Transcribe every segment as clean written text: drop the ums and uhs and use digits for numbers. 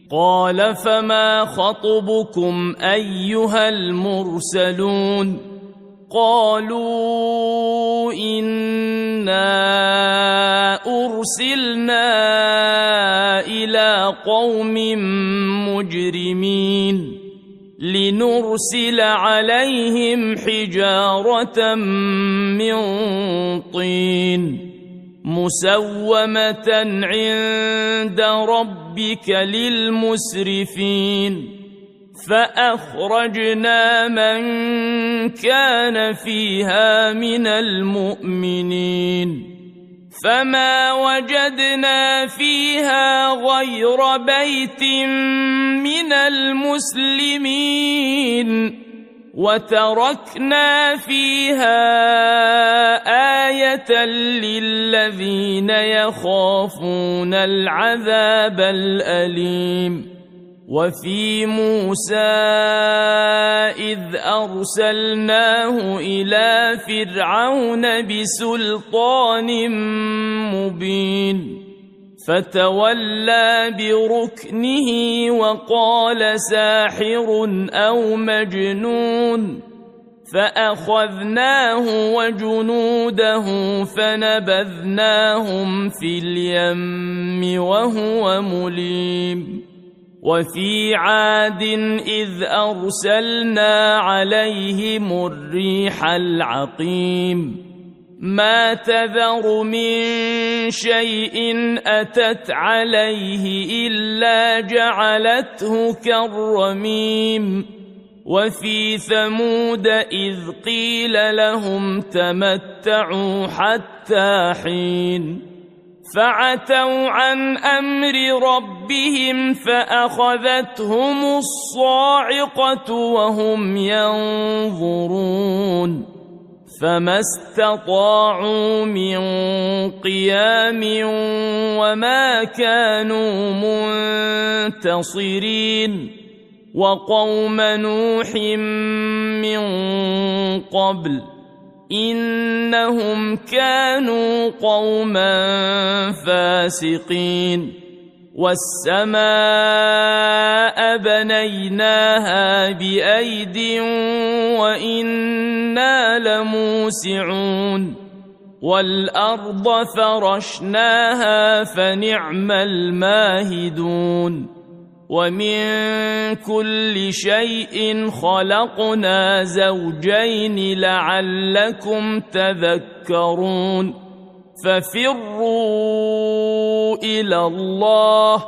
قال فما خطبكم أيها المرسلون قالوا إنا أرسلنا إلى قوم مجرمين لنرسل عليهم حجارة من طين مسومة عند ربك للمسرفين فأخرجنا من كان فيها من المؤمنين فما وجدنا فيها غير بيت من المسلمين وتركنا فيها آية للذين يخافون العذاب الأليم وفي موسى إذ أرسلناه إلى فرعون بسلطان مبين فتولى بركنه وقال ساحر أو مجنون فأخذناه وجنوده فنبذناهم في اليم وهو مليم وفي عاد إذ أرسلنا عليهم الريح العقيم ما تذر من شيء أتت عليه إلا جعلته كالرميم وفي ثمود إذ قيل لهم تمتعوا حتى حين فعتوا عن أمر ربهم فأخذتهم الصاعقة وهم ينظرون فما استطاعوا من قيام وما كانوا منتصرين وقوم نوح من قبل إنهم كانوا قوما فاسقين والسماء بنيناها بأيد وإنا لموسعون والأرض فرشناها فنعم الماهدون ومن كل شيء خلقنا زوجين لعلكم تذكرون ففروا إلى الله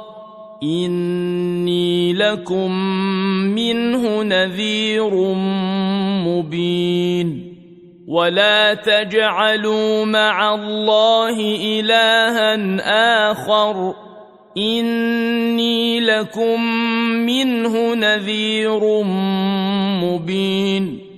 إني لكم منه نذير مبين ولا تجعلوا مع الله إلها آخر إني لكم منه نذير مبين